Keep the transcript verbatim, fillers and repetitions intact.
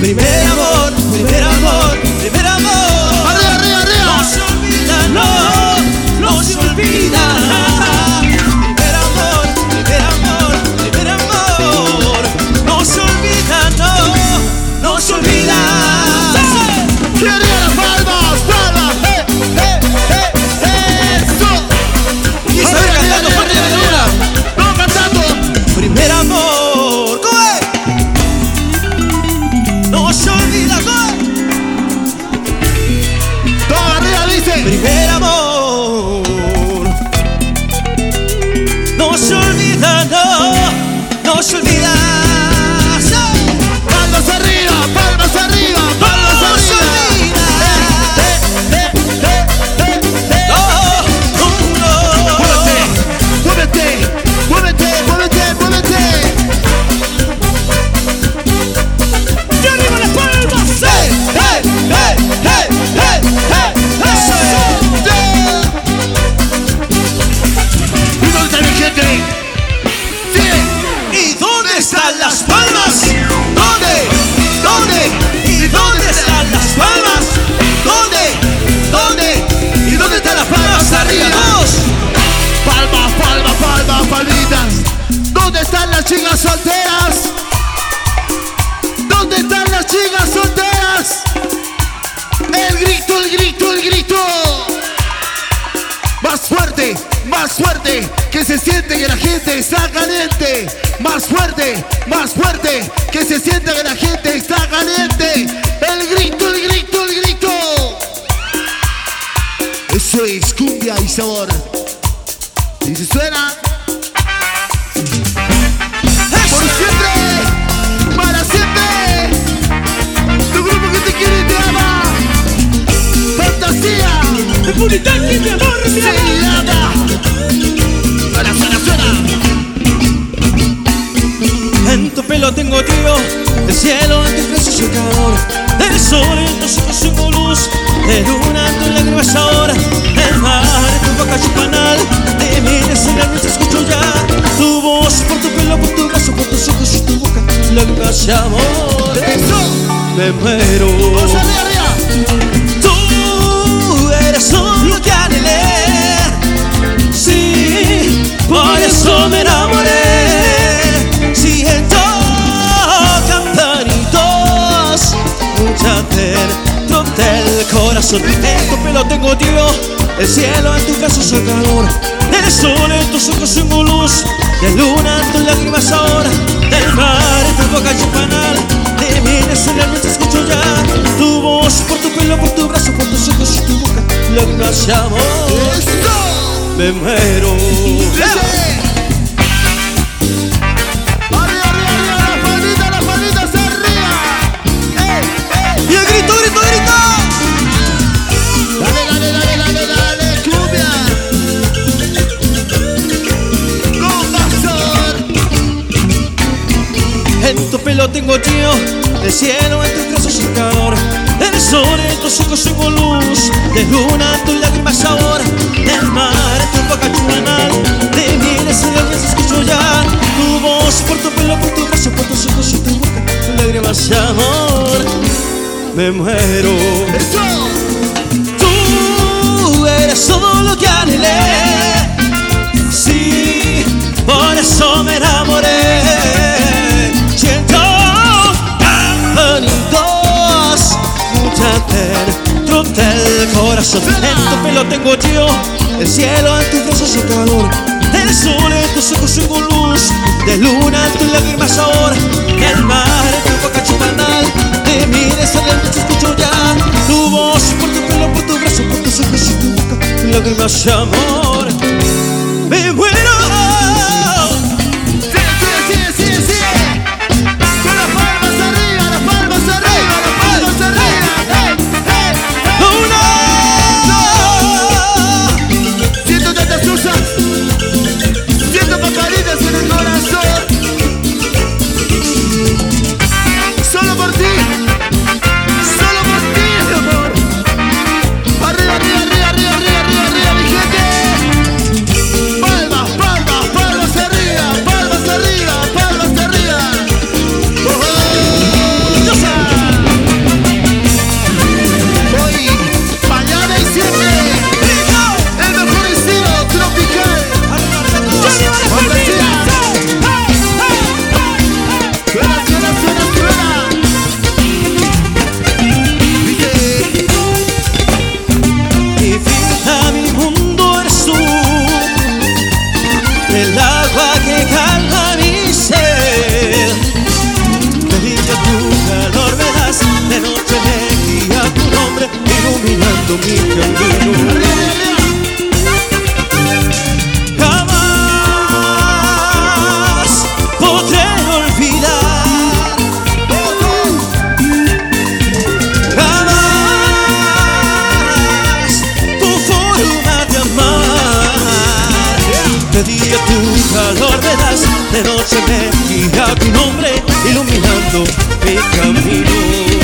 primer amor, primer amor, primer amor. Arriba, arriba, arriba. No se olvida, no, no se olvida. Primer amor, primer amor, primer amor. No se olvida, no, no se olvida. ¡Quiere las palmas, palmas! ¡Eh, eh, eh, eh! ¡Eso! Y está cantando parte de la luna. ¡No, cantando! Primer amor, ¡coe! No se olvida, ¡coe! ¡Todo arriba, dice! Primer amor. No se olvida, no, no se olvida. ¡Palmas arriba, palmas arriba, palmas No se arriba! olvida. ¡Eh, eh, eh, eh, eh! No, no, no. ¡Muévete! ¡Muévete, muévete, muévete! ¡Y arriba las palmas! ¡Hey, hey, hey, hey, hey, hey, hey! ¿Y dónde está mi gente? ¡Sí! ¿Y dónde están las palmas? ¿Dónde? ¿Dónde? ¿Y dónde están las palmas? ¿Dónde? ¿Dónde? ¿Y dónde están las palmas? Arriba, dos. Palmas, palmas, palmas, palmitas. ¿Dónde están las chicas solteras? ¿Dónde están las chicas solteras? El grito, el grito, el grito. Más fuerte, más fuerte, que se siente que la gente está caliente. Más fuerte, más fuerte, que se siente que la gente está caliente. El grito, el grito, el grito. Eso es cumbia y sabor. Y se suena por siempre, para siempre. Tu grupo que te quiere y te ama. Fantasía. ¡De Puritán, mi amor, mi Se amor! llama. Suena, suena, suena. En tu pelo tengo tío, el cielo en tu brazo secador, el sol en tus ojos tengo luz, de luna en tus lágrimas ahora, el mar en tu boca chupanal, de miles en la noche escucho ya tu voz, por tu pelo, por tu brazo, por tus ojos y tu boca, lágrimas de amor. Eso. Me muero. Vamos arriba, arriba. Tú eres todo que anhelé, sí, por eso me enamoré. Siento campanitos mucha dentro del corazón. En tu pelo tengo tío, el cielo en tus brazos el calor, el sol en tus ojos tengo luz, de luna en tus lágrimas ahora, del mar en tu boca chupanal, de miles en la noche escucho ya tu voz, por tu pelo, por tu brazo, por tus ojos y tu boca, lágrimas de amor. Eso. Me muero. Dice. Arriba, arriba, arriba, las palmitas, las palmitas arriba. ¡Ey, ey! Y el grito, grito, grito. Dale, dale, dale, dale, dale, cumbia. Con pastor. En tu pelo tengo tío, el cielo en tus brazos el calor, el sol en tus ojos tengo luz, de luna en tus lágrimas ahora, del mar en tu boca chupanal, de miles en la noche escucho ya tu voz, por tu pelo, por tu brazo, por tus ojos y tu boca, lágrimas de amor. Me muero. Eso. Tú eres todo lo que anhelé, sí, por eso me enamoré. Siento campanitos mucha dentro del corazón. En tu pelo tengo yo, el cielo en tus brazos el calor, el sol en tus ojos tengo luz, de luna en tus lágrimas ahora, el mar en tu boca chupanal, de miles en la noche escucho ya tu voz, por tu pelo, por tu brazo, por tus ojos y tu boca, lágrimas de amor. Me muero. Sigue, sigue, sigue, sigue, sigue. Con las palmas arriba, las palmas arriba, las palmas arriba. ¡Hey, hey, hey! Una. Siento tantas cosas. Siento pacaritas en el corazón. Solo por ti. Solo por ti, mi amor. Arriba, arriba, arriba, arriba, arriba, arriba, arriba, mi gente. mi camino. Jamás podré olvidar, jamás tu forma de amar. De día tu calor me das, de noche me guía tu nombre, iluminando mi camino.